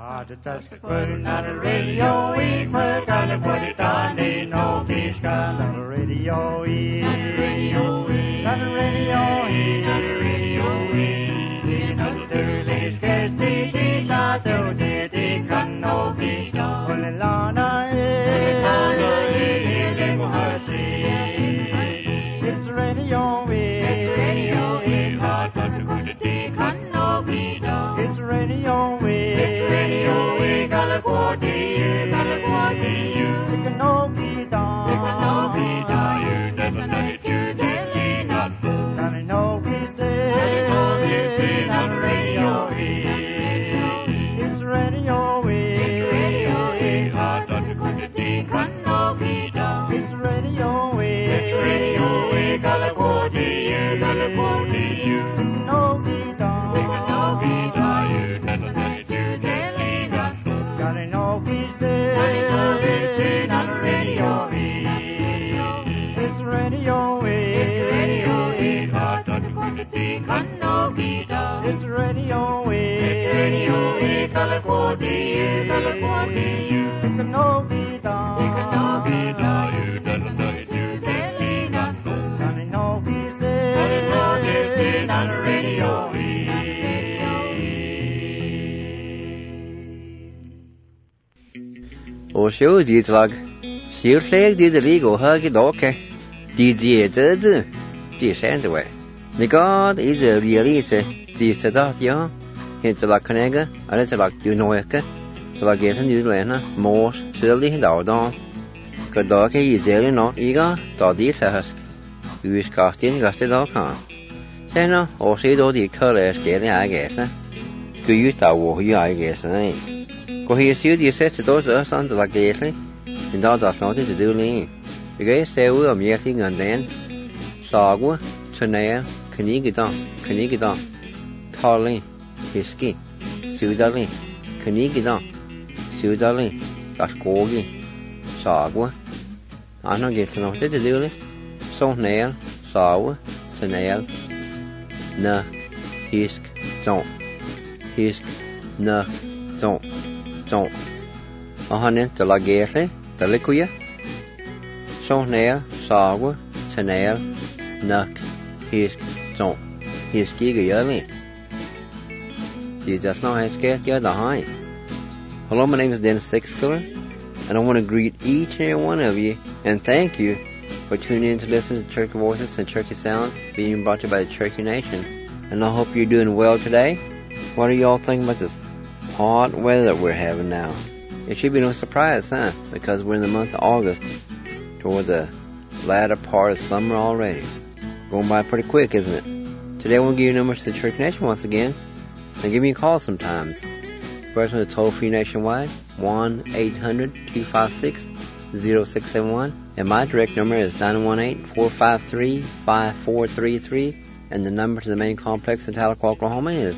That's putting on the radio, we put on the put it on the no peace gun on the radio, on the radio, on the radio, on the radio, in the sterling sketch, the tato, the can no be done. Olelana, it's radio, it's radio, hard but to go to the can no be done. It's radio, It's radio, Og så dit lag. Sier seg de ligo hage doke. De det de sender way. The God is a reality. De sedat ja. Hit la kanega, ale te lag du noeke. Så la geten du lena mors søldig daudan. Kadoke i dele no iga da de sask. Du skaftin gaste da kan. Sena og se do de kale skele agesa. Gud da wo hi agesa. Go he sier de sette do så stand la gele. In da snart det du le. Vi se ud om jetingen den. Sagu, turnere, kanigida. Tali, hiski, sudali, kanigida. Sudali, gaskogi, sagu. Anna gæt nok det du le. Så nær, sagu, turnere. Na, hisk, ton. Hisk, na, ton. Og han ikke la gæle. Dalekuya. Så nær, sagu, turnere, nak, hisk, ton. Hisk ikke gjørlig. Det er snart jeg skal gøre det her. Hello, my name is Dennis Sixkiller, and I want to greet each and every one of you and thank you for tuning in to listen to Cherokee Voices and Cherokee Sounds being brought to you by the Cherokee Nation. And I hope you're doing well today. What are y'all thinking about this hot weather that we're having now? It should be no surprise, huh? Because we're in the month of August, toward the latter part of summer already. Going by pretty quick, isn't it? Today we'll give you numbers to the Cherokee Nation once again. And give me a call sometimes. First one is toll-free nationwide, 1-800-256-0671. And my direct number is 918-453-5433. And the number to the main complex in Tahlequah, Oklahoma is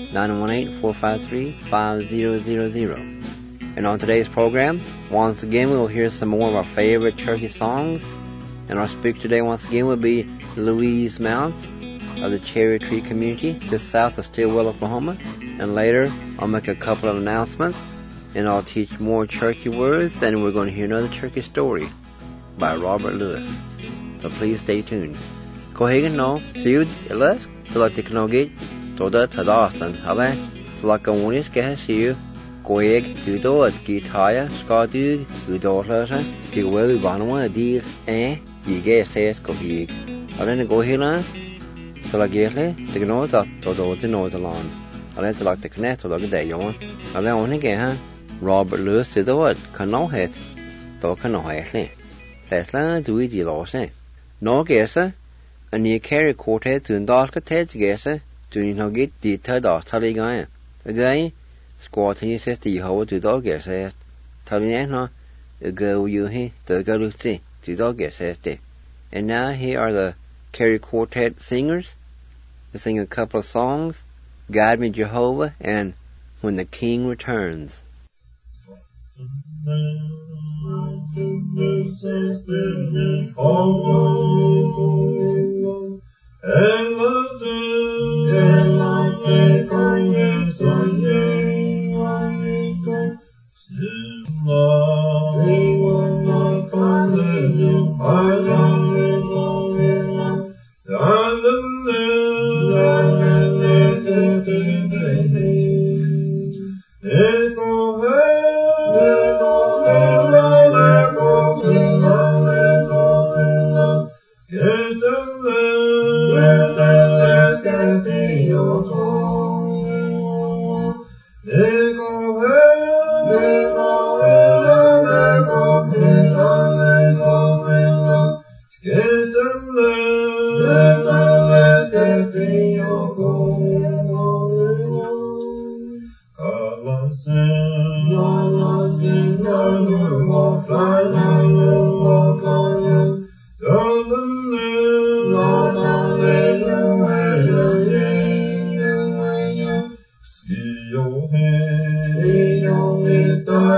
918-453-5000. And on today's program, once again we will hear some more of our favorite Cherokee songs. And our speaker today once again will be Louise Mounts of the Cherry Tree community just south of Stillwell, Oklahoma. And later I'll make a couple of announcements and I'll teach more Cherokee words, and we're going to hear another Cherokee story by Robert Lewis. So please stay tuned. Kohagan no siud elas to technology to the tadastan hale to la comunis ke siu koeg du do at gitaya ska du do lasa ti wel banwa dir yige ses ko hig ale go hila to la gele te no ta to do te no the land ale to la te connect to the day yon ale oni ke ha Robert Lewis to do at kano het to kano het lesla du di lo se no gesa and you carry quartet to indalka ted gesa to no get the tada tali guy again squat and you said the how to dog gesa tali no go you he to go lucy to dog gesa. And now here are the Carey Quartet singers. They sing a couple of songs, Guide Me Jehovah and When the King Returns.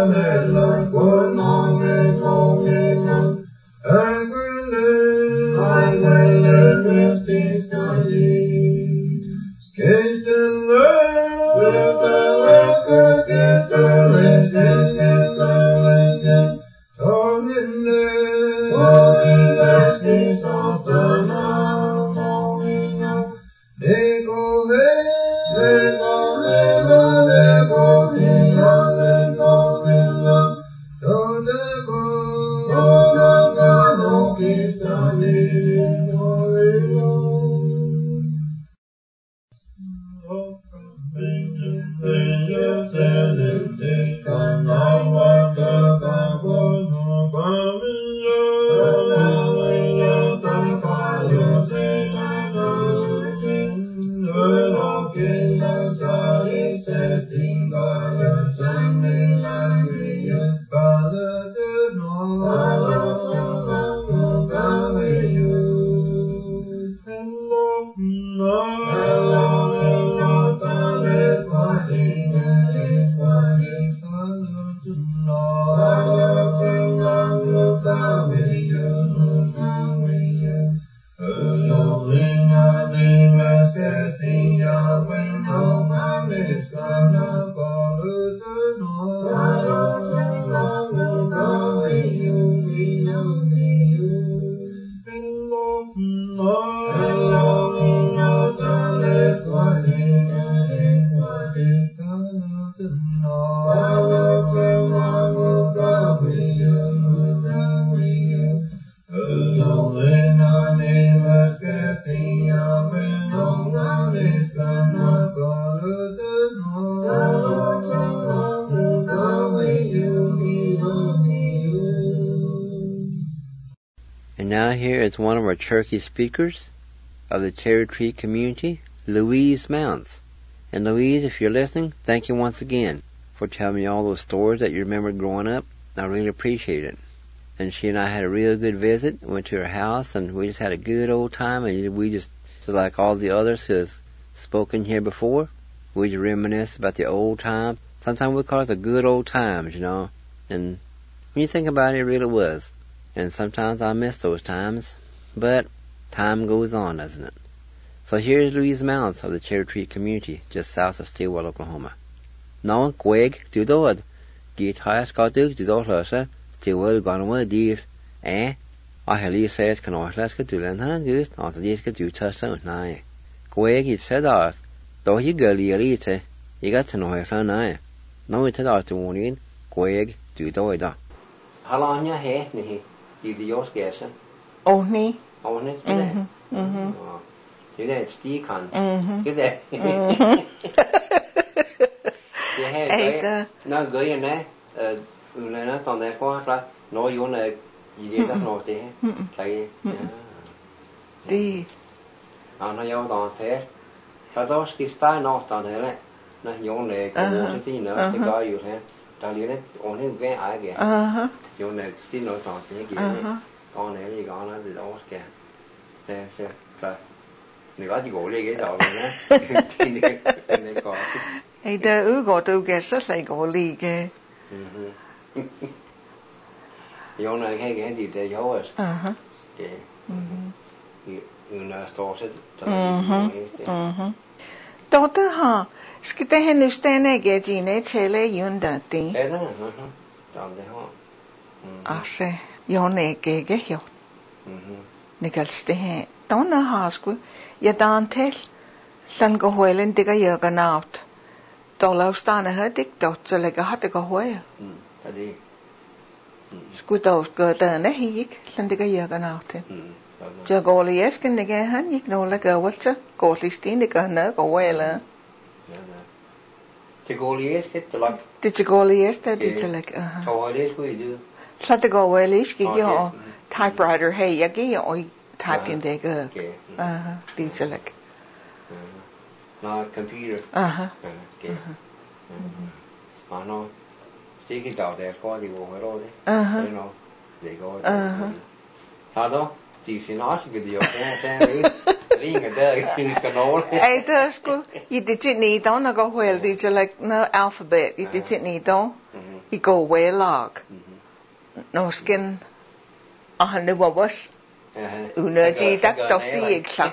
And now here is one of our Cherokee speakers of the Cherry Tree community, Louise Mounts. And Louise, if you're listening, thank you once again for telling me all those stories that you remember growing up. I really appreciate it. And she and I had a real good visit. Went to her house, and we just had a good old time. And we just like all the others who has spoken here before, we just reminisce about the old time. Sometimes we call it the good old times, you know. And when you think about it, it really was. And sometimes I miss those times, but time goes on, doesn't it? So here's Louise Mounts of the Cherry Tree community, just south of Stilwell, Oklahoma. Now, Quig, do dod. Get highest got do dod, Stilwell gone away dear. I have says can I let's get to learn how to do it, after this get do touch out now. Quig, it said that, though you go leave you got to know how now. Now it's out to warn in, Quig, do dod. How long you hair, Nihi? Did yours guess? Only. Only? You know, Steve can. You there? Nó gửi anh ấy, nó toàn đấy qua là nói vô này, gì vậy chắc nói thế, thấy, đi, nó vô toàn thế, sau đó cái style nó toàn thế này, nó vô này có một cái gì nữa, chỉ cóอยู่thế, ta liền đấy, ổn hết cái ai kìa, vô này xin nói toàn thế kìa, con này gì con nó gì đó kìa, xe, rồi. Nếu có gì gỗ lên cái đầu này nhá, thì này có. Hey, the go to get us like gỗ lì cái. Vô này cái gì để vô à? Cái. Người nào store Đó đó ha, cái hình nước tên này cái gì này chơi lấy yun đó tí. Thế đó, tạm thế ha. Sẽ, vô này cái hiểu. Nikalste he. Đó nó ha sku. Ja dan til. Sen go huelen diga yoga naut. Då laustana hödik dot så lägga hade go huel. Hadi. Sku då go där ne hik. Sen diga yoga naut. Ja go liesken diga han gick no lägga watcha. Go listin diga na go huel. Till go liesken till lag. Till go liesken till lag. Så lies go du. Sen diga go liesken jo. Typewriter hey yagi oi typing det go. Det så lag. Nó computer. Okay. Nó chỉ cái đầu để coi thì vô phải rồi đấy. Nó để coi. Sao đó? Chỉ xin nói cái điều cái liên cái đây cái nó. Ấy đó sku, ít chỉ nhị đó nó có huel đi cho like no alphabet, ít chỉ nhị đó. I go way lag. No skin. Ah, ne was. Unaji dak dokti ikla.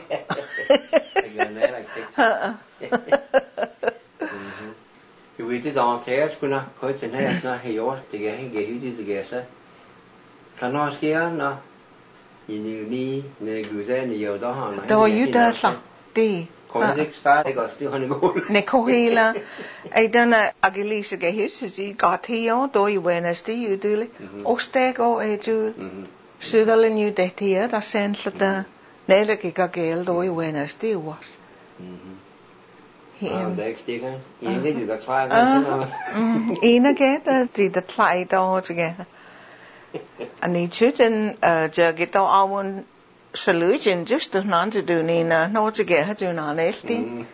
You waited downstairs, kuna quite a night, na he was to get him, get you to get her. Cannot scare, na. You knew ne guzen, you don't. Do you does la? Di. Convict style, I got still on the go. Nekohila. I done a agilisa get his, he got here, do you when as you do. Ostego, a jewel. Sudalen you that here, the sense that the Neleka girl, do you when as they was. Did the climb. Ina get did the clyde all together. And he children get our own solution just to not to do Nina, not to get her to non anything.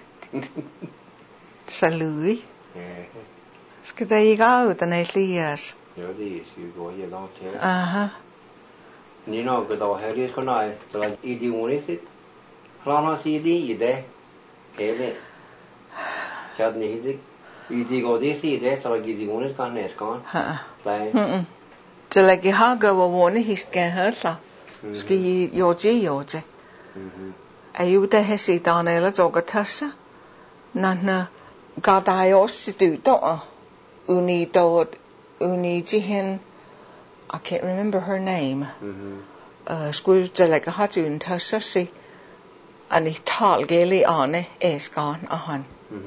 Salui. There you go, the 90 years. You go here long time. You know, good old Harry's good night. So, like, eating one is it? Lana CD, you there? Hey, Chad Nizik. You go this easy, so like, eating one is gone, it's gone. Like, so, like, you have go one, he's get hurt. Ski yoji. You the hesi Donella Zogatassa? Nana Gadios do don't. Uni Jihin. I can't remember her name. School like a hatun Tassasi. And he tall gaily on it is gone ahan.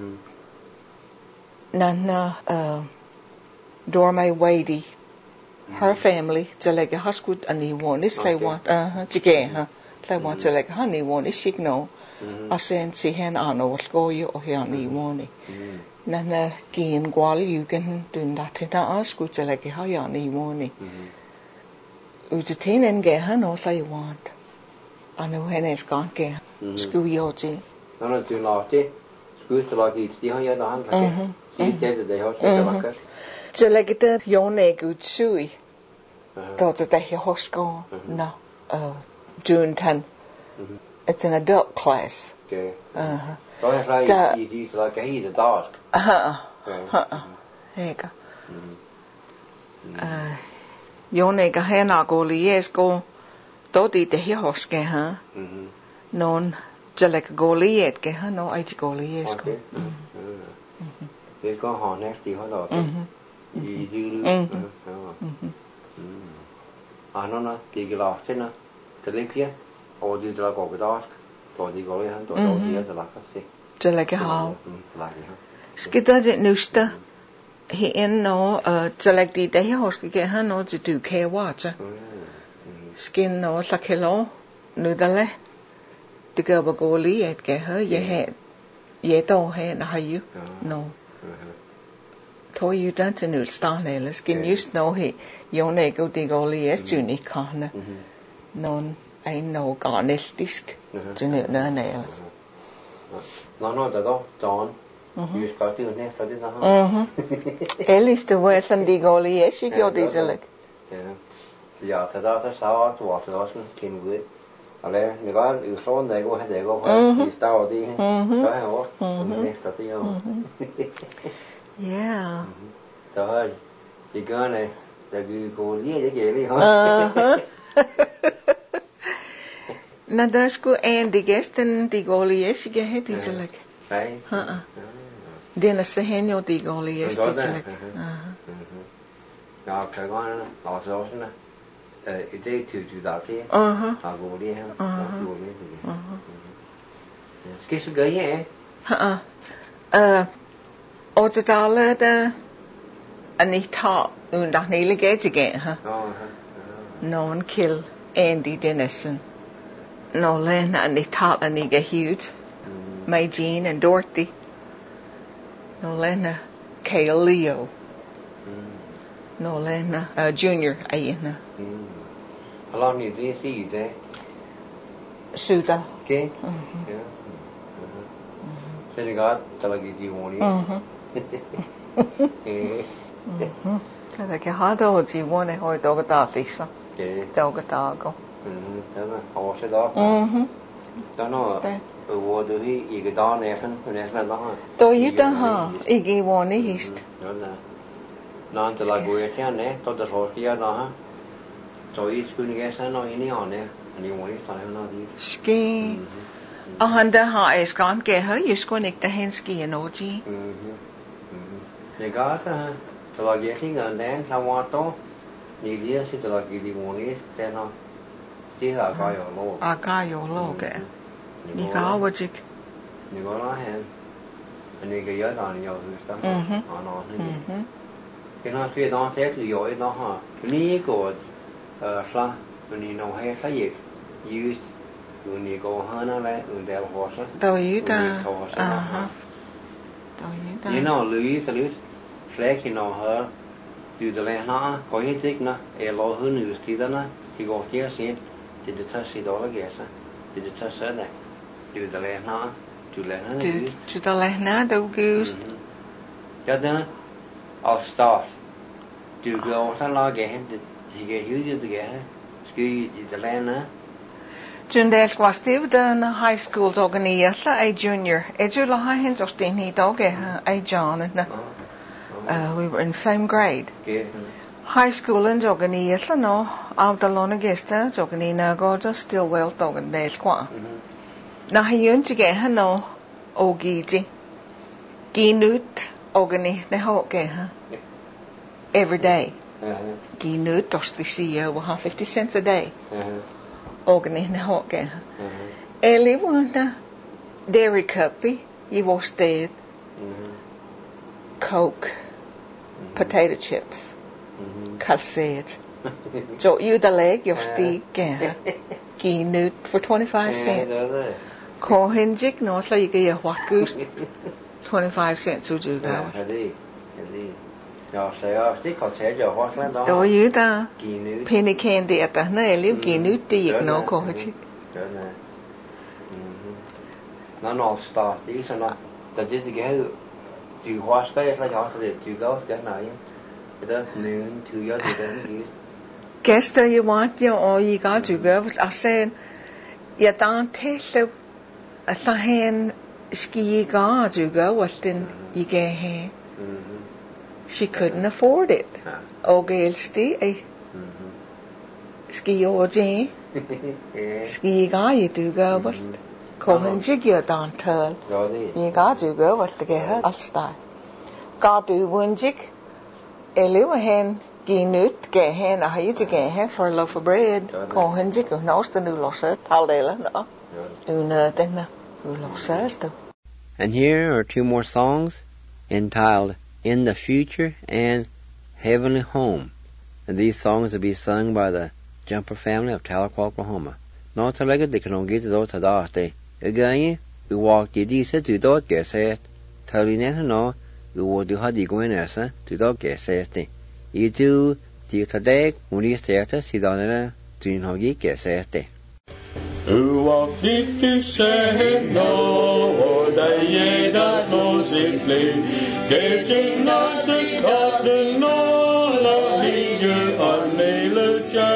Nana Dorme Wadey. Her family, like a husband, and he won is they want, Jigay, they want to like honey one is she know. I sent see hen on what go you or here on the one. Nana gain while you can do that in our school to like a high on the one. It's a teen and get her all they want. I know hen is gone get school yoji. I'm not too naughty. School to like it's the higher the hand. She did the house. So like the yone good sui. Thought that he hosko no. June 10. It's an adult class. Okay. So it's like it's like a dark. Hey go. Yone ga hena go lies go. Do di the he hoske ha. Non like go liet ge ha no I go lies go. It's go on next the hot. I don't know, they get off dinner, the link here, or do you like over dark, or do you go in, or do you like to like a how? Skidda didn't nusta. He in no, to like the day horse get her no to do care water. Skin no, like hello, noodle. The girl will go lee get her, ye had, ye don't have, how you? No. Toy you done to new star nails, skin you know he, your nego dig only as Junie corner. Non, I know garnish disc to new nail. No, the dog, John. You got to next, I didn't. At least the worst and dig only as she got these like. Yeah, that's how to wash the ocean came with. I learned the guy you saw they go ahead, they go, you start the next of the yeah. Trời, chị cơ này, là cô lý dễ dễ đi hả? Na da school and the guest and the goalie is get hit is like. Right. Then a sehenyo the goalie is like. Now, cái con nó số nữa. It's to that here. I'll go there. I'll go there. Cái số gấy vậy? Or the dollar the and he taught that nearly get again, huh? No one kill Andy Dennison. No Len and he taught and he get huge. My Jean and Dorothy. No Len Kale Leo. No Len Junior Ayana. How long did you see you there? Suda. Okay. Yeah. So you got the like you want Kada ke hada o ji wone hoi doga da lisa. Doga dago. Ho se da. Da no. Wo do hi I da nesen, nesen da. Do you da ha? I gi wone hist. non te la guia ne to the hokia na so is kun get no ini on ne and you want to no di ski handa ha is kan ke ha is kon ek ta hen ski energy ne ga ta te la ge king and then ta wa to ni dia si te la gi di woni te no ti ha ga yo lo ke ni ga wa jik ni go la hen ni ge ya da ni yo su sta no ni cái nó phía đó sẽ từ dối đó ha ní của sa ni no hay sa gì use ni go ha na le del horse tao ý ta you know Louis flag you know her do the land na có hết tích na e lo hơn nữa tí đó na thì go kia xin thì the touch đó là cái sa thì the touch đó này do the land na do the land na đâu use cho nên I'll start. Do go to log in to get you together. Ski the land, huh? Jundel was still done high school's organization, a junior. Edula Hines or Steny Dog, a John, and we were in the same grade. High school and organization, no, out the Lona Gesta, Joganina Gorda, still well dog and Dale Qua. Now he used to get her no, O Gigi. Ginut. Organi ne hoke every day. Gi nu tosti CEO will have 50 cents a day. Organi ne hoke. Eli wanda dairy cuppy, you was dead. Coke, potato chips, calcete. So you the leg, you're still Gi nu for 25 cents. Call hinjik no so you get a what goose. 25 cents would you go? Đó dữ ta. Penny candy at the nail, you can do no coach. None all stars, these are not. That did go. Do you wash guys like after it? Do you go get now? It does noon 2 years ago. Guess that you want you or you got to go. I said, you don't tell a hand. Ski ga you go was then you get here. She couldn't afford it. Okay, stay. Ski oje. Ski ga you do go was coming jig you don't tell. You got you go was to get her I'll start. Got do one jig. A little hen ginut get hen I used to get hen for a loaf of bread. Call hen jig who knows the new loss tell they no. Do nothing. Who lost though. And here are 2 more songs entitled In the Future and Heavenly Home. And these songs will be sung by the Jumper family of Tahlequah, Oklahoma. Not to legate they can get those to that day. Again, we walk the decent to dot get set. Tell you no, we will do how you go in as to dot get set. You do the today when you start to see down to how you get set. Who walked to say no, they that no simply, getting us a cotton, no, loving you on Nailja.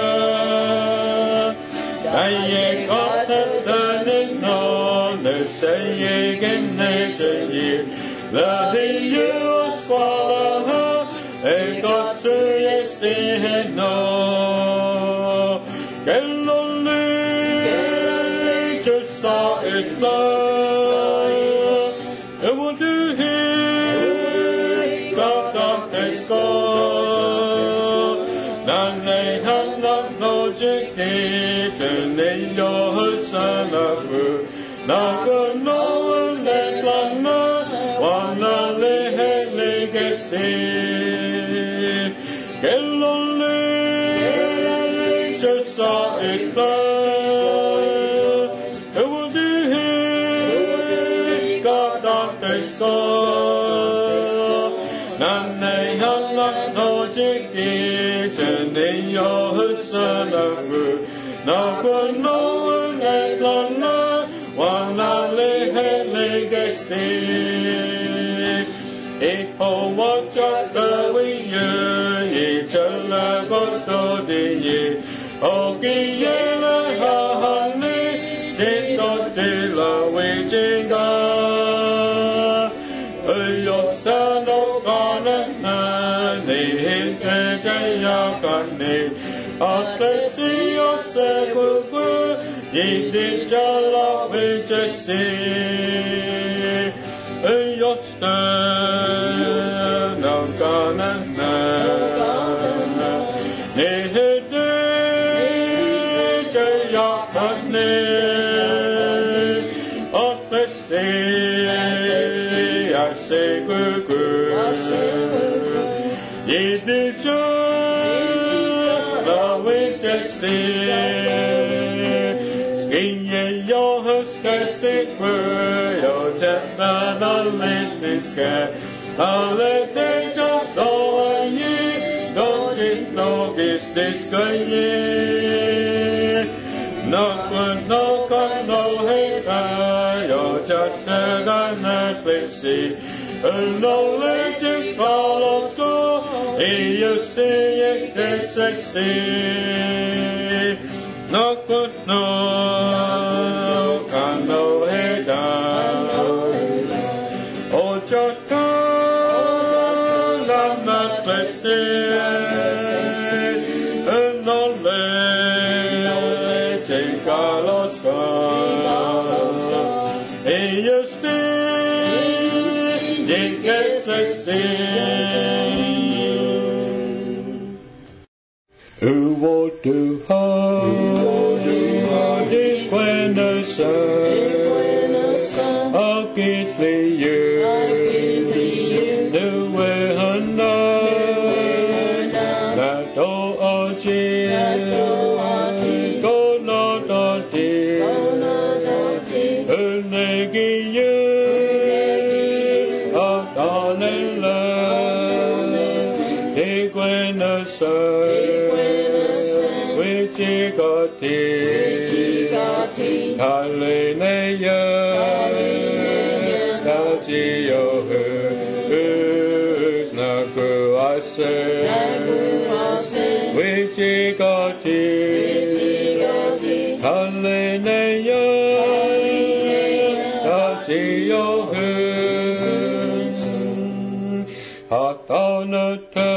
I got the turning on the saying in nature year, loving you swallow her, and got serious in no. It's love, it will do here, God of the score. None they have not no jigged, and they know son of her. Not good, no one let one, one legacy. Get lonely, just saw it love. None they have not no ticket, and they your son of her. No good, no one let one legacy. It all watch out the way you, each other got to the year. Oh, Guyana, honey, take out the love waiting God. Your son of God and hinte jaya kane atlesi ose kuku yidi jala vijesi yosta nakanana nehede jaya kane atlesi ase kuku yidi jala vijesi skinye yo huskastik yo jatana lisniska alete jalo ayi dogis dogis diskaye no heta yo jatana klisi no legend follow so you see it succeed no kano heta o jatana na klisi no legend follow so you see it succeed Uwo du ha di quena sa akitli you du we hana na do aji go na da di unegi you adanela di quena sa Hallelujah, Tajiyo Naku Ase, Wichigati, Hallelujah, Tajiyo Hatanata,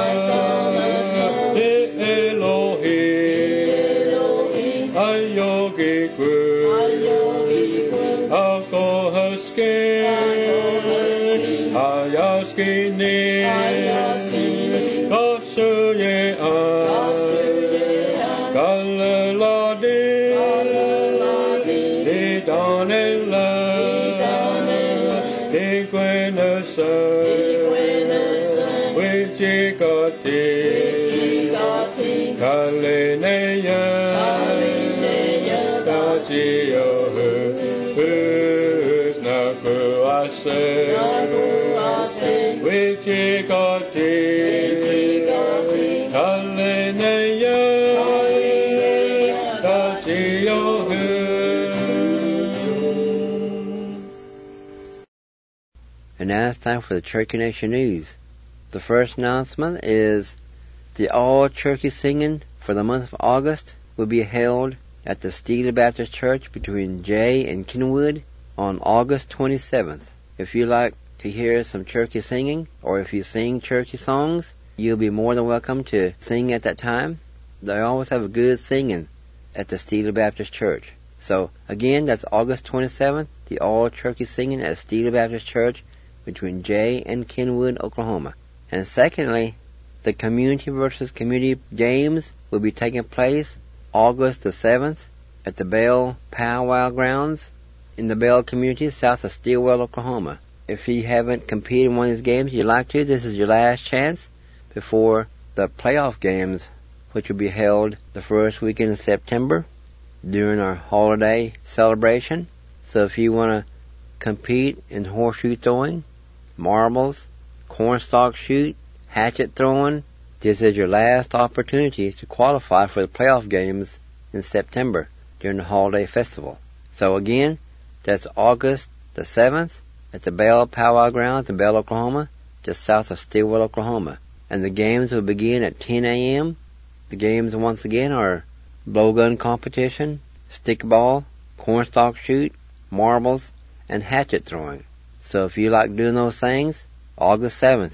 And now it's time for the Cherokee Nation News. The first announcement is the all-Cherokee singing for the month of August will be held at the Steele Baptist Church between Jay and Kenwood on August 27th. If you like to hear some Cherokee singing, or if you sing Cherokee songs, you'll be more than welcome to sing at that time. They always have a good singing at the Steele Baptist Church. So, again, that's August 27th, the all-Cherokee singing at Steele Baptist Church between Jay and Kenwood, Oklahoma. And secondly, the Community versus Community Games will be taking place August the 7th at the Bell Powwow Grounds in the Bell community south of Stillwell, Oklahoma. If you haven't competed in one of these games you'd like to, this is your last chance before the playoff games, which will be held the first weekend in September during our holiday celebration. So if you want to compete in horseshoe throwing, marbles, cornstalk shoot, hatchet throwing, this is your last opportunity to qualify for the playoff games in September during the holiday festival. So again, that's August the 7th at the Bell Powwow Grounds in Bell, Oklahoma, just south of Stillwell, Oklahoma. And the games will begin at 10 a.m. The games, once again, are blowgun competition, stickball, cornstalk shoot, marbles, and hatchet throwing. So if you like doing those things, August 7th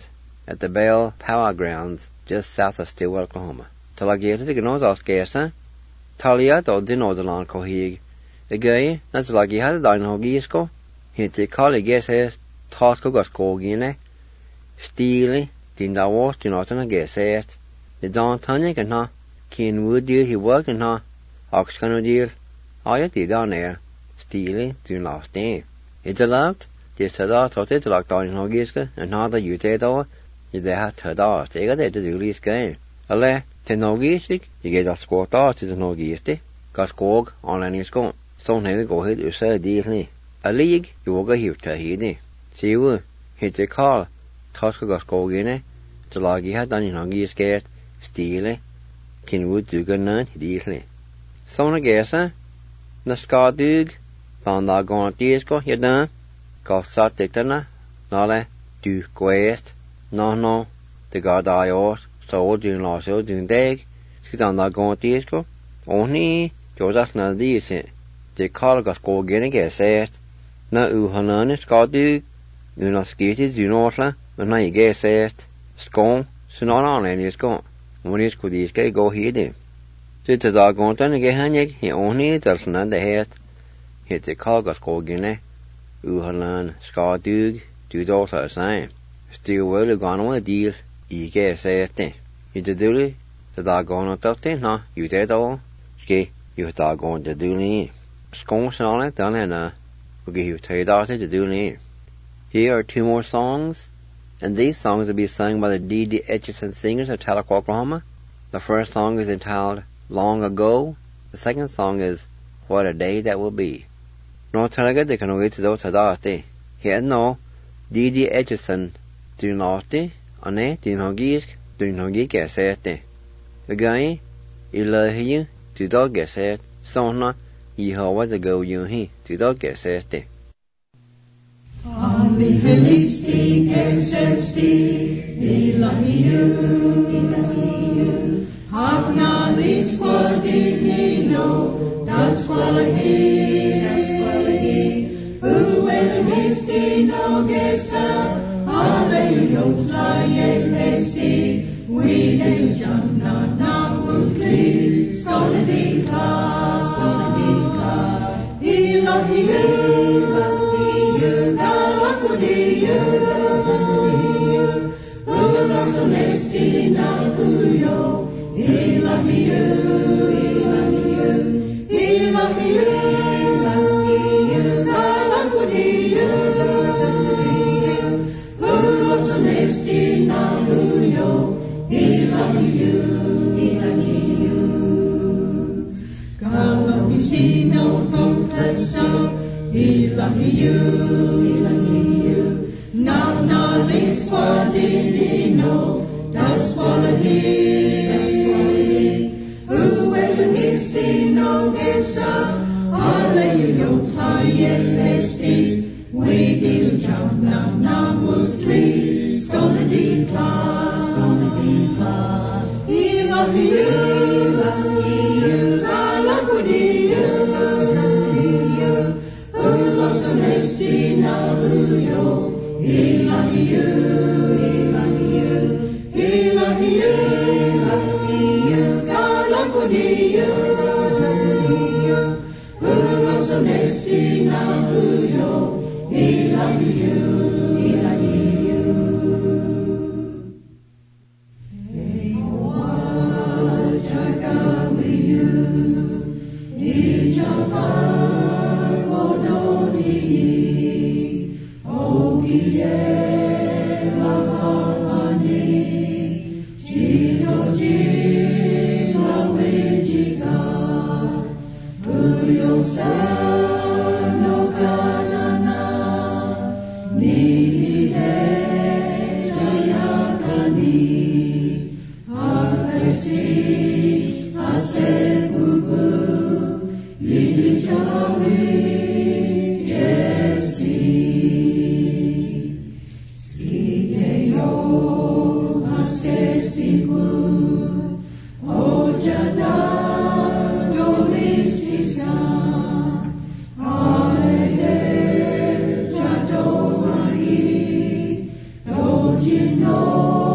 at the Bell Power Grounds just south of Stillwell, Oklahoma. Talageta the Gnosos Gesa, Talia do Dinozalan Kohig, a gay, that's like he had a dino gisco, hit the collie guesses, Tosco Goscogine, Steely, Dindawos, Dinotana Gesset, the Don Tonic and ha, Keen Wood deal he worked and ha, Oxcano deal, all you did down there, Steely, do last day. It's allowed, this tada thought it like Dino Gisco, and not the Utah, you they had tada, they got it to do this game. Ale, Tenogistic, you get a squat out to the Nogisti, Gascog, on any scone. So now go ahead to say dearly. A league, you will go here to Hidi. See you, hit the call, Tosca Gascogine, the loggy had done in Hungry scared, steely, can would do good none, dearly. So I guess, the Scott Dug, found that going at disco, you done, got sat dictana, nole, do quest, no, the god I ought. So doing last year doing dag, sit on that going disco. Only Joseph na this the call got go again set. Na Hanan Scott do not skated, you know, when I get set. Scone, so not on any scone. When it's good, this guy go here. Sit the dog on to get hanging, he only does not the head. Hit the call got go again. Hanan Scott do those the same. Still well gone with deal. I get set. You to do it, the dog on a tough thing, no, you dead all. Ski, you dog on to do it. Scones and all that done, and we'll give you $3 to do it. Here are 2 more songs, and these songs will be sung by the D.D. Etchison Singers of Tahlequah, Oklahoma. The first song is entitled Long Ago. The second song is What a Day That Will Be. No talaga de can wait to those $3. Here no, D.D. Etchison do not ane dinhogisk. Doing no get set. The guy, Ilahi, to dog get set, Sona, ye how was a go you he, to dog get set. On the Holistic SSD, Ilahi, have now this word in no, that's quality, who will miss the no guess, Hallelujah, fly and hasty. We do jump now would please. Gonna be class. He love you, who loves honesty now who yo. He love you, Now this for divino, das quality, who will miss the no gesa, hallelujah, fly and festy, we will jump now would please, gonna be class, he love you, I love you, who loves the nasty now who yo. He love you, God love you, who loves the nasty now who yo. He love you, Hey, what I got with you, need your heart, oh, don't oh, yeah, Gino, Wejiga, Uyo Sano Kanana, Nihide, Jayakani, Akesi, Asegugu, Lili Jawi, Jesse. Don't you know?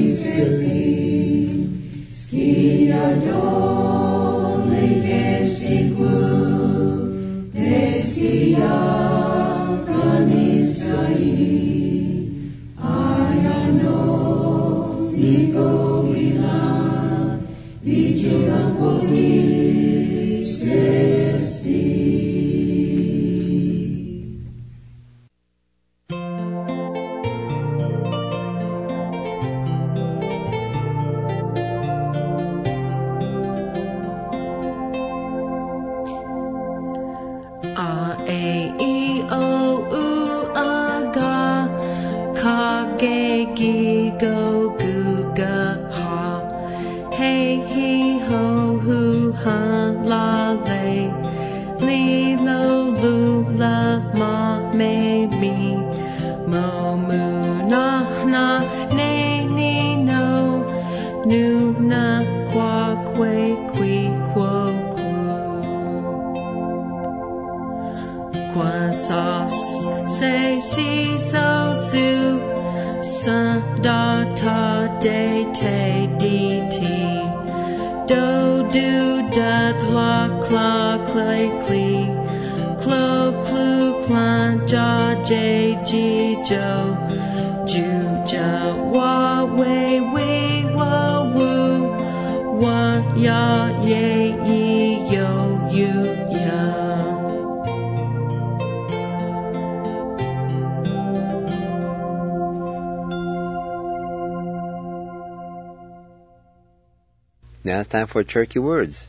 Now it's time for Turkey Words.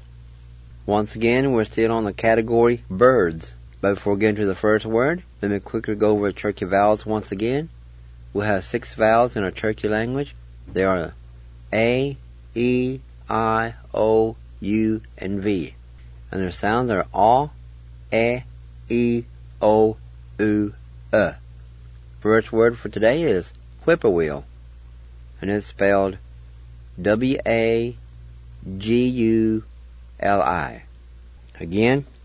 Once again, we're still on the category birds. But before getting to the first word, let me quickly go over Turkey vowels once again. We have 6 vowels in our Turkey language. They are A, E, I, O, U, and V. And their sounds are A, E, O, U, First word for today is whippoorwill. And it's spelled W-A-G-U-L-I. Again,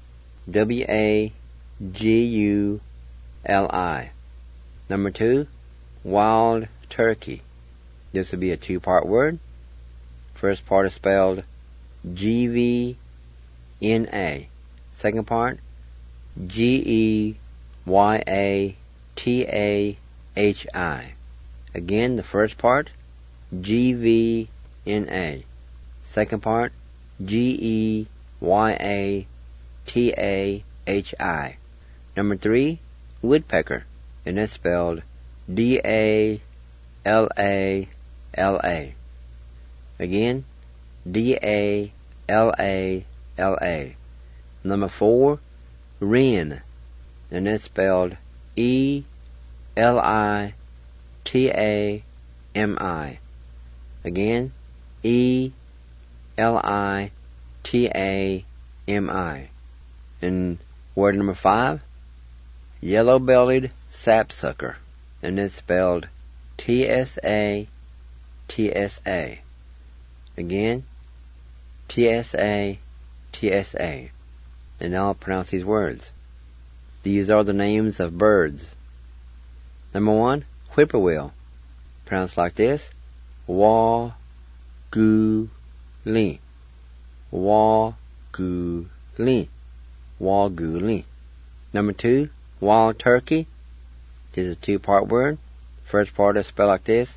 W-A-G-U-L-I. Number 2, wild turkey. This would be a 2-part word. First part is spelled G-V-N-A. Second part, G-E-Y-A-T-A-H-I. Again, the first part, G-V-N-A. Second part, G-E-Y-A-T-A-H-I. Number 3, woodpecker, and it's spelled D-A-L-A-L-A. Again, D-A-L-A-L-A. Number 4, wren, and it's spelled E-L-I-T-A-M-I. Again, E-L-I-T-A-M-I. And word number 5, yellow-bellied sapsucker, and it's spelled T-S-A-T-S-A. Again, T-S-A-T-S-A. And now I'll pronounce these words. These are the names of birds. Number 1, whippoorwill. Pronounced like this. Wa-gu-li. Wa-gu-li. Wa-gu-li. Number 2, wild turkey. This is a 2-part word. First part is spelled like this.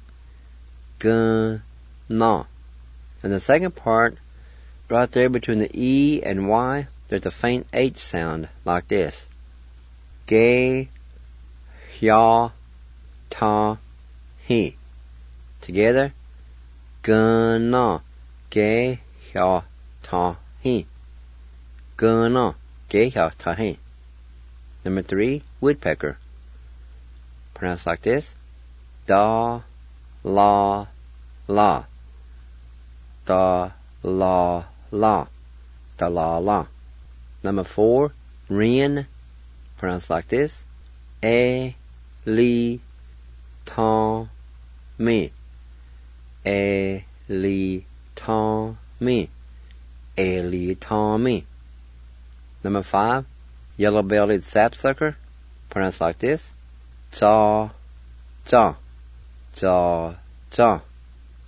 G-na. And the second part, right there between the E and Y, there's a faint H sound like this. Ge, hya, ta, he. Together, G-na. Ge, hya, ta, he. G-na. Ge, hya, ta, he. Number 3, woodpecker. Pronounced like this. Da, la, la. Da, la, la. Da, la, la. Number 4, wren. Pronounced like this. E, li, ta, mi. E, li, ta, mi. E, li, ta, mi. Number 5, yellow-bellied sapsucker. Pronounced like this. Za, za. Za, za.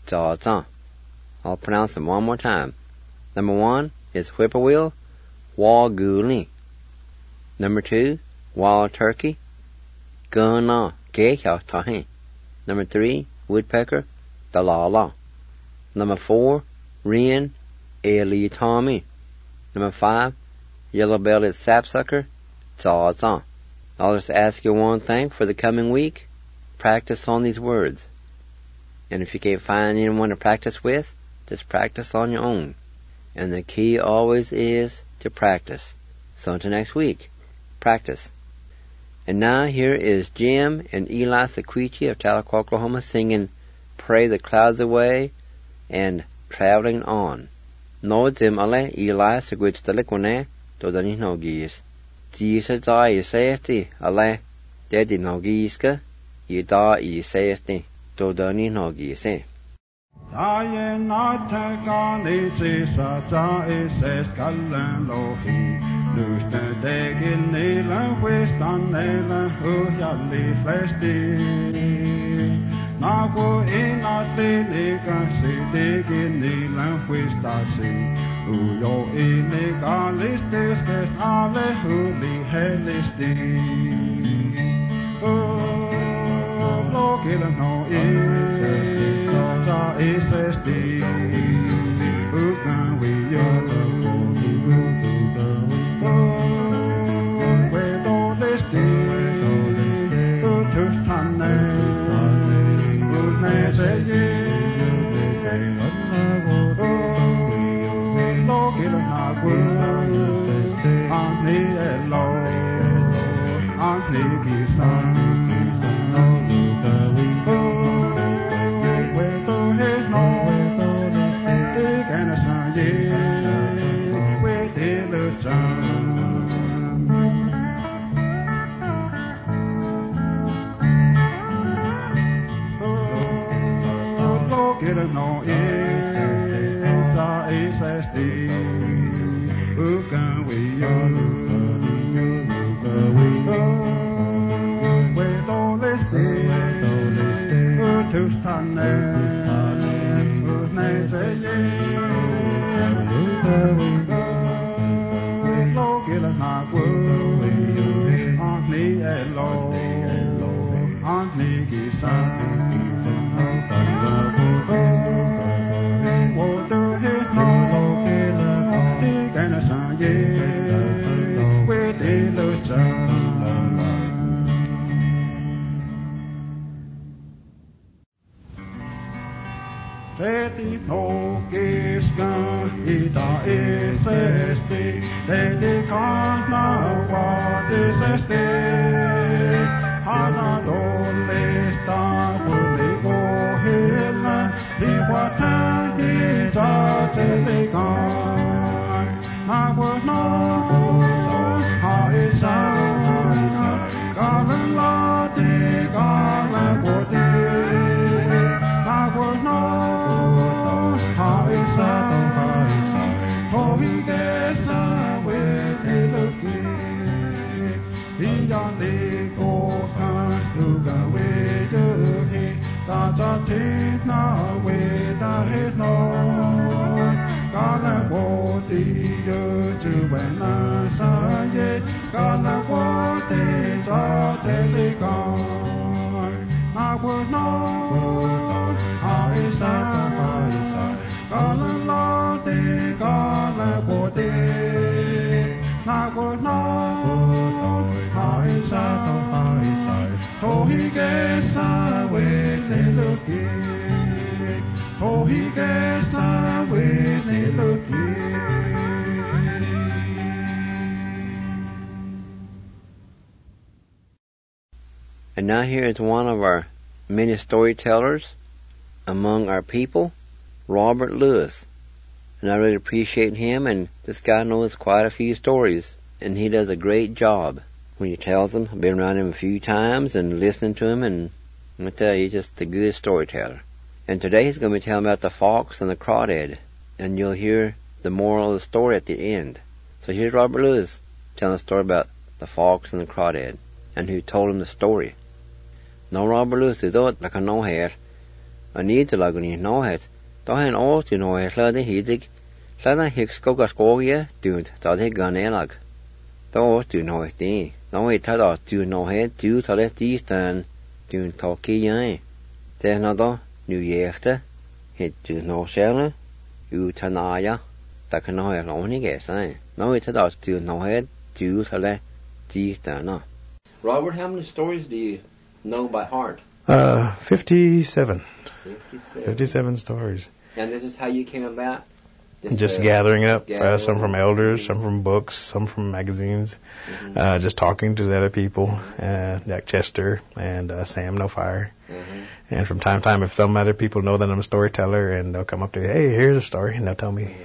Zaza. I'll pronounce them one more time. Number 1 is whippoorwill, waguli. Number 2, wild turkey, guna, geha tahi. Number 3, woodpecker, dalala. Number 4, wren, eli tommy. Number 5, yellow-bellied sapsucker, zaza. I'll just ask you one thing for the coming week. Practice on these words. And if you can't find anyone to practice with, just practice on your own. And the key always is to practice. So until next week, practice. And now here is Jim and Eli Sequiti of Tahlequah, Oklahoma, singing Pray the Clouds Away and Traveling On. No Jim Ale Eli Sequiti Tahlequah to the Nogis. Jesus I safety Ale Daddy Nogiska. You die safety to the Nogis. I not take on it is a skallen lohi. Lusten degen nelen westan nelen hujali flesti. Nago in a deligan si degen nelen westasi. Ujo in egalistis kest ale huli helisti. Logilen no is a stay. Who can we where don't they stay? Who took Tane? Who knows a year? Look at our world. Aren't they alone? Aren't they his son? No, it's a stay. Who can we where don't they stay? Who to stand there? Who's name's a Look at a world. Aren't they alone? Aren't they son? Teti nogiskan ita isesti, teti kanna vaatisesti. Hana dollista tuli kohilla, hivataan hitatelikaan. Navut nohun haisana, kalan laati, kalan koti. Navut nohun haisana, hovi kesä veneluki. Hijan liikohas tuka veduhi, tajatit na vedahit noin. Kala vuoti jujuena saye, kala vuoti saatelikaan. Navut nohun haisana, kalan laati, kalan vuoti. Navut nohun haisana, tohi kesä veneluki. Tohi kesä veneluki. And now here is one of our many storytellers among our people, Robert Lewis. And I really appreciate him, and this guy knows quite a few stories, and he does a great job when he tells them. I've been around him a few times and listening to him, and I'm going to tell you, he's just a good storyteller. And today he's going to be telling about the fox and the crawdad, and you'll hear the moral of the story at the end. So here's Robert Lewis telling a story about the fox and the crawdad, and who told him the story. No Robert Lewis is out like a no hair. and need to log in no het. Dahin all to know his lady hidig. Lada hicks go gas goya, dude, that he gun elag. Though to know it day. No it had out to know head, do to let these turn, do talkie yay. Then another, New Year's, hit do no seller, you tanaya, that can know it only guess, eh? No it had out to know head, do to let these turn. Robert, how many stories do you know by heart? 57. 57. 57 stories. And this is how you came about? Just gathering up, some from elders, some from books, some from magazines, just talking to the other people, Jack Chester and Sam No Fire. And from time to time, if some other people know that I'm a storyteller, and they'll come up to me, hey, here's a story, and they'll tell me.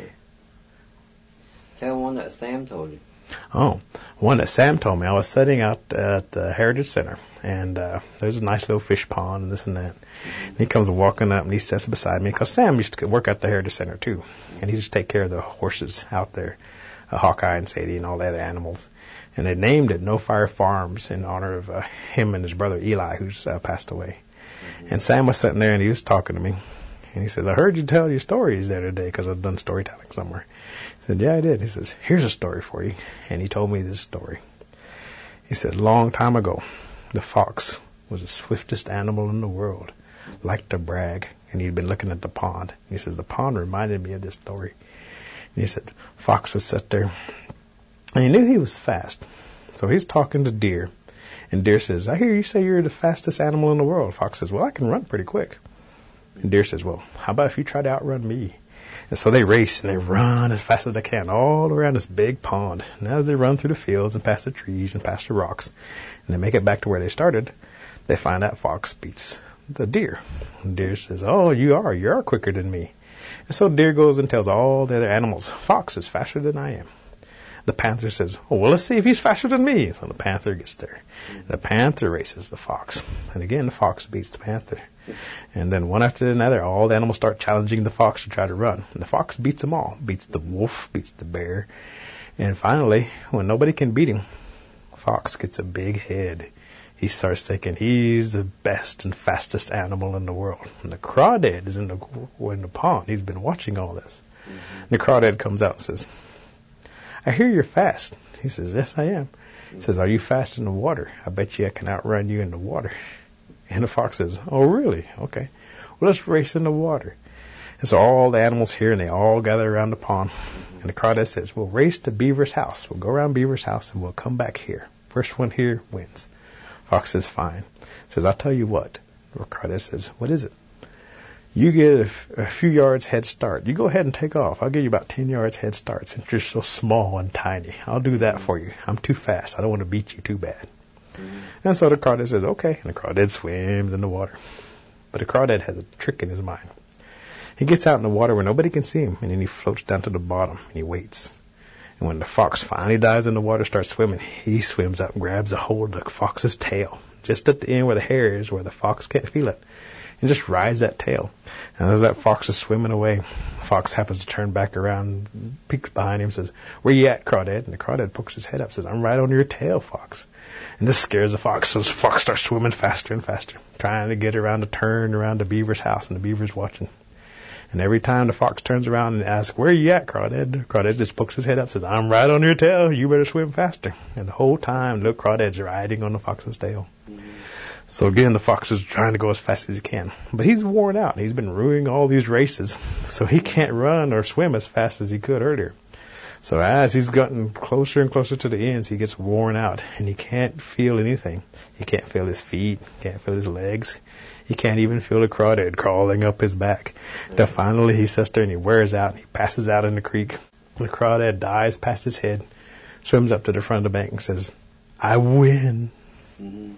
Tell one that Sam told you. Oh, one that Sam told me. I was sitting out at the Heritage Center, and there's a nice little fish pond and this and that. And he comes walking up, and he sits beside me, because Sam used to work at the Heritage Center, too. And he used to take care of the horses out there, Hawkeye and Sadie and all the other animals. And they named it No Fire Farms in honor of him and his brother Eli, who's passed away. And Sam was sitting there, and he was talking to me. And he says, I heard you tell your stories there today, because I've done storytelling somewhere. I said, yeah, I did. He says, here's a story for you. And he told me this story. He said, long time ago, the fox was the swiftest animal in the world, liked to brag, and he'd been looking at the pond. He says, the pond reminded me of this story. And he said, fox was set there, and he knew he was fast. So he's talking to deer, and deer says, I hear you say you're the fastest animal in the world. Fox says, well, I can run pretty quick. And deer says, well, how about if you try to outrun me? And so they race, and they run as fast as they can all around this big pond. And as they run through the fields and past the trees and past the rocks, and they make it back to where they started, they find out fox beats the deer. And deer says, oh, you are quicker than me. And so deer goes and tells all the other animals, fox is faster than I am. The panther says, oh, well, let's see if he's faster than me. So the panther gets there. The panther races the fox. And again, the fox beats the panther. And then one after another, all the animals start challenging the fox to try to run. And the fox beats them all. Beats the wolf, beats the bear. And finally, when nobody can beat him, fox gets a big head. He starts thinking he's the best and fastest animal in the world. And the crawdad is in the pond. He's been watching all this. And the crawdad comes out and says, I hear you're fast. He says, yes, I am. He says, are you fast in the water? I bet you I can outrun you in the water. And the fox says, oh, really? Okay. Well, let's race in the water. And so all the animals here, and they all gather around the pond. And the crawdad says, we'll race to Beaver's house. We'll go around Beaver's house, and we'll come back here. First one here wins. Fox says, fine. Says, I'll tell you what. The crawdad says, what is it? You get a few yards head start. You go ahead and take off. I'll give you about 10 yards head start since you're so small and tiny. I'll do that for you. I'm too fast. I don't want to beat you too bad. And so the crawdad says, okay. And the crawdad swims in the water. But the crawdad has a trick in his mind. He gets out in the water where nobody can see him, and then he floats down to the bottom, and he waits. And when the fox finally dives in the water, starts swimming, he swims up and grabs a hold of the fox's tail, just at the end where the hair is, where the fox can't feel it, and just rides that tail. And as that fox is swimming away, the fox happens to turn back around, peeks behind him, and says, where you at, crawdad? And the crawdad pokes his head up and says, I'm right on your tail, fox. And this scares the fox, so the fox starts swimming faster and faster, trying to get around to turn around the beaver's house, and the beaver's watching. And every time the fox turns around and asks, where you at, crawdad? Crawdad just pokes his head up and says, I'm right on your tail, you better swim faster. And the whole time, little crawdad's riding on the fox's tail. So again, the fox is trying to go as fast as he can. But he's worn out. He's been ruining all these races, so he can't run or swim as fast as he could earlier. So as he's gotten closer and closer to the ends, he gets worn out, and he can't feel anything. He can't feel his feet, can't feel his legs. He can't even feel the crawdad crawling up his back. Then finally he sits there and he wears out, and he passes out in the creek. The crawdad dies past his head, swims up to the front of the bank and says, I win. And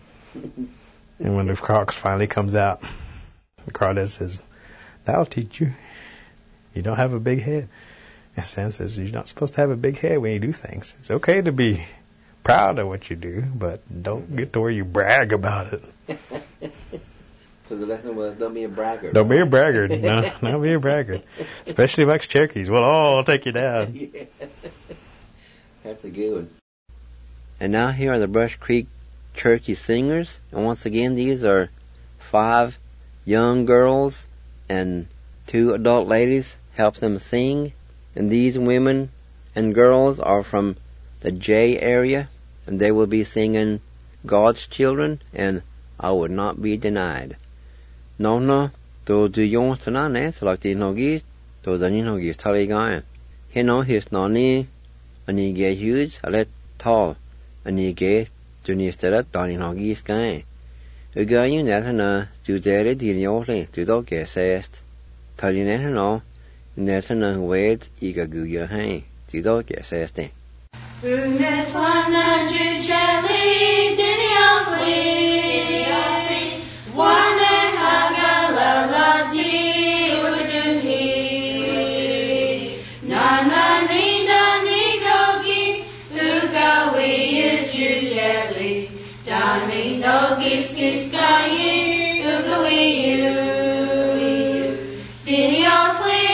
when the fox finally comes out, the crawdad says, that'll teach you. You don't have a big head. And Sam says, you're not supposed to have a big head when you do things. It's okay to be proud of what you do, but don't get to where you brag about it. So the lesson was, don't be a braggart. Don't be a braggart. No, don't be a braggart. Especially amongst Cherokees. Well, I'll take you down. Yeah. That's a good one. And now here are the Brush Creek Cherokee Singers. And once again, these are 5 young girls and 2 adult ladies help them sing. And these women and girls are from the J area, and they will be singing God's Children and I Would Not Be Denied. No, to do yon sanane, so like the nogi, to the nogis taligan. He no his noni, and he get huge, a let tall, and he get junior stead on nogis guy. The guy you net and to dare the only to dog get saist. Tell you net and all, net and wait, eager go your hay, to dog get saist. Unetwana jujeli diniafli wane hagalala di uduhi nana nigogi ugawi jujeli dani nogi skiskayi ugawi diniafli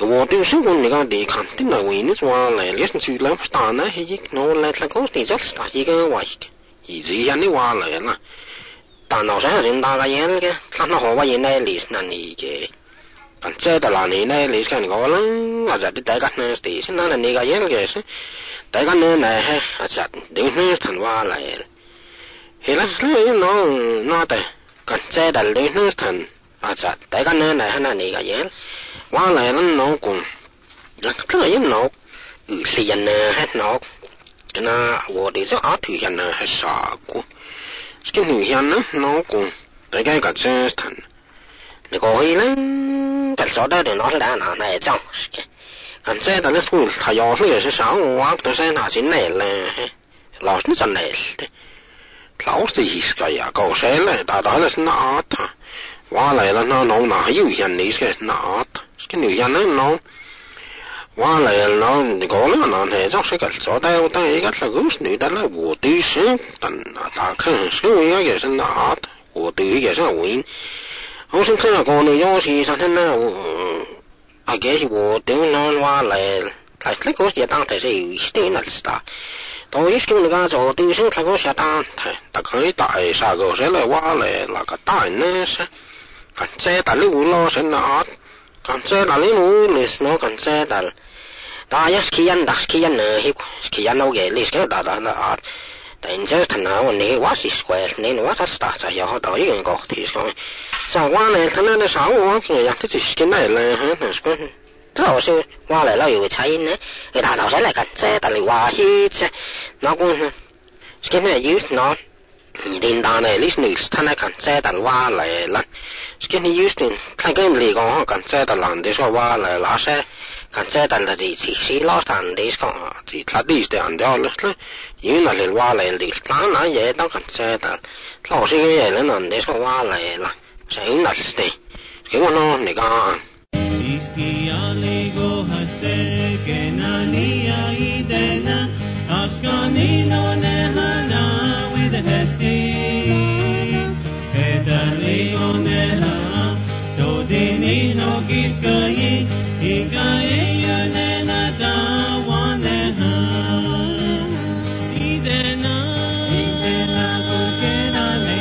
我对生活那个地看的那为你说来连去了不打呢，还弄来他搞的这是打一个话一直让你话来了，但老山人大个眼个，他那好话原来历史那里个，但这的那里呢历史看个了，我在大家呢是是那那个眼个是，大家呢来还啊在等呢谈话来了，嘿啦，那的，看这的等呢谈啊在大家呢来还那个眼。ว่าอะไรนั่นน้องกูแล้วก็เลยน้องเสียนให้น้องนะว่าเดี๋ยวจะเอาถือยันให้สากูสกินถือยันนะน้องกูแต่แกก็เจอทันนี่ก็เฮ้ยนั่นแต่สอได้เดี๋ยวน้องได้หนาไหนจังสกิกันเจอแต่เรื่องคุณถ้ายอมไม่ใช่สาวว่าตัวเส้นหาชิ้นไหนเลยเราไม่จะไหนเราสิสกายก็เสียเลยแต่ได้เลยน่าท่าว่าอะไรแล้วน้องหนาอยู่ยันนี้สกิน่าcái người dân nó qua lại nó có nó này chắc sẽ cả số đây cái là gốc nữ đó là bộ tư sinh tận đã khơi số cái cái sinh đó bộ tư cái sinh win ông sinh khơi là con người do thì sao thế nào à cái gì bộ tư nó qua lại lại cái có gì đang thấy gì tên là sao tôi cái người ta cho tư sinh là có gì đang thấy ta khơi tại sao có sẽ là qua lại là cái tai nó sẽ cái xe tại lúc lo sẽ nó kan se dali mu lis no kan se dal ta ya skian ne hi skian no ge lis ke da at ta in se tan na ne wa si square ne no wa sta sa ya ho da yi go ti so sa wa ne tan ne sa wa ke ya ti skin này le ha na square ta se wa le la yu chai ne ke da da se le kan se dali wa hi che nó cũng skin ne use no ni din da ne lis ni tan ne kan se dal wa le la cái này use tiền cái lý do họ cần xe đặt làm để cho qua là lái xe cần xe đặt là gì chỉ lo sản để cho chỉ là đi để ăn đó nữa như là liền qua lại đi lái nói vậy đó cần xe đặt lo xe cái này nó để cho qua lại là sẽ là gì cái nó này cả Dini no kiskai ikaye yunena da waneha idena kenani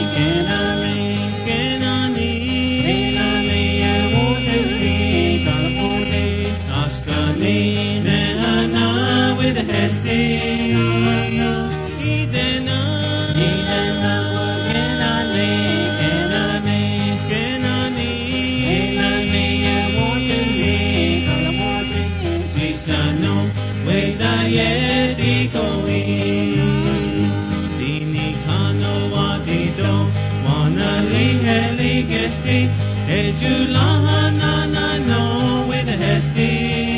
yamuni kalpuni askani nehana with hesti idena Yeti koi dini kano wadi do wana li heli gesti ejula na no with hesti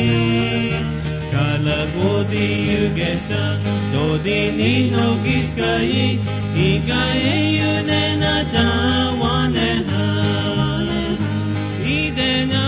kala bodi yugesa do dini no kiskai ikaye yunena da waneha idena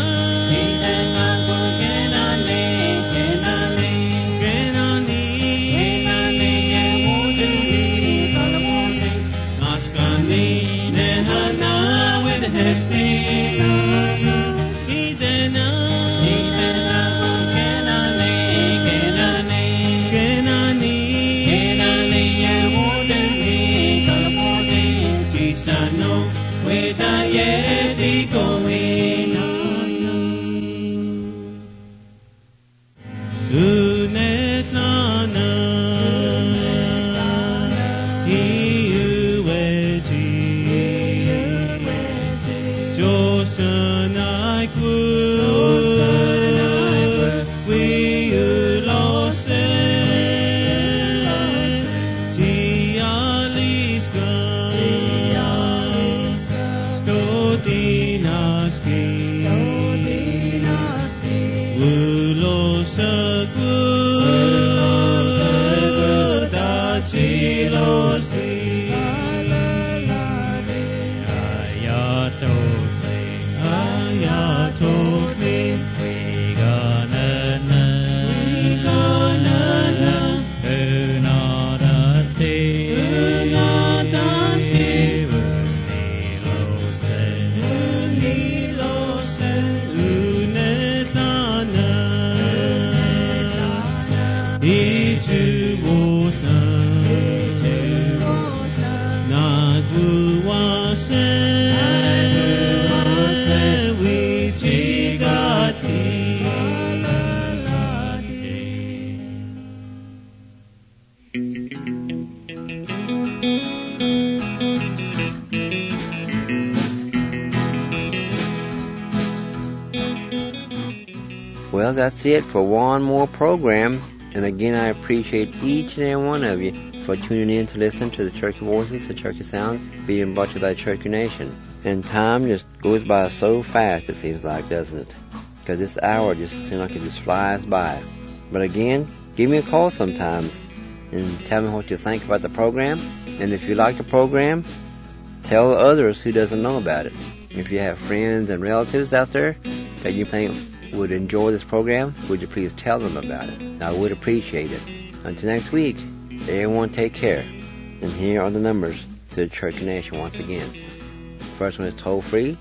Well, that's it for one more program. And again, I appreciate each and every one of you for tuning in to listen to the Cherokee Voices, the Cherokee Sounds, being brought to you by Cherokee Nation. And time just goes by so fast, it seems like, doesn't it? Because this hour just seems like it just flies by. But again, give me a call sometimes and tell me what you think about the program. And if you like the program, tell others who doesn't know about it. If you have friends and relatives out there that you think would enjoy this program, would you please tell them about it? I would appreciate it. Until next week, everyone take care. And here are the numbers to the Cherokee Nation once again. First one is toll free,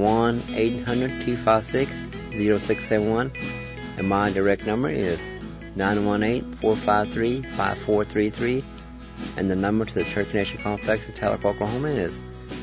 1-800-256-0671. And my direct number is 918-453-5433. And the number to the Cherokee Nation Complex in Tulloch, Oklahoma is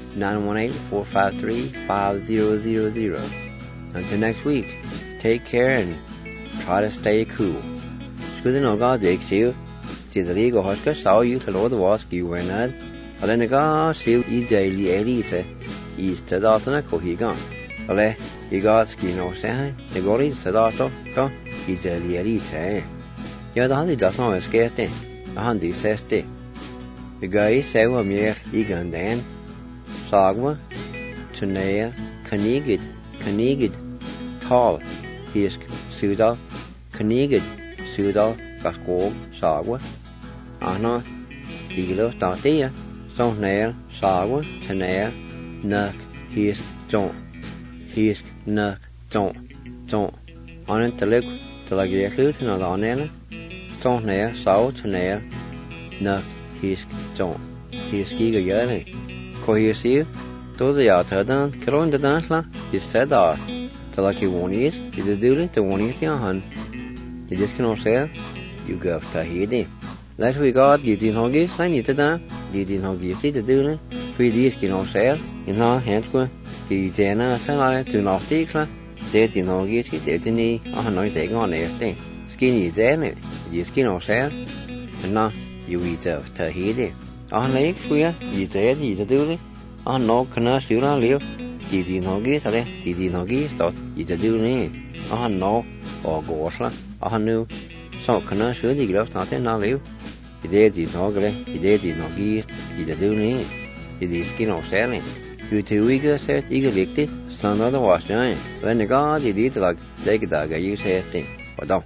918-453-5000. Until next week, take care and try to stay cool. Skulle nå ga deg siu, til det lige huske, så jo til å vaske jo venner. Og denne ga siu I deilig elise, I stedatene hvor I gang. Og det, I ga ski nå se her, det går I stedater, da, I deilig elise. Ja, da hadde I da snart skjert det, da hadde I sett det. Vi ga I seu om jeg I gandan, sagva, turnéer, kanigid, tal, hisk, sudal, kanigid, sudal, gaskog, sagwa. Anna, digelo, datia, sonner, sagwa, turnéer, nuk, hisk, nuk, ton. Annen til å gjøre sluten av anene, sonner, sav, turnéer, nuk, hisk, hisk, ikke gjør det. Hvor jeg sier, då det jag tar den, kron det dansla, I stedet till like you want it, is it doing the one it on. You just cannot say, you go to Tahiti. Last we got, you didn't hog it, I need to that, you didn't hog it, the doing, we did cannot say, in our hands were, the Jana, Salai, to not declare, they didn't hog it, they didn't, I know they go on everything. Skinny then, you skin or say, and now you eat of Tahiti. On lake, we are, you dead, you do it. On no canal, you don't live. Didi nogi sale, didi nogi stot, ida du ni. Han no, og gåsla, han nu, så kana sjø de grøft natte na liv. Ide de nogale, ide de nogi, ida du ni. Ide skin og særlig. Du ikke sæt, ikke vigtigt, sådan noget var snøj. Den er godt, ide til lag, det dager, you sæt det. Og da.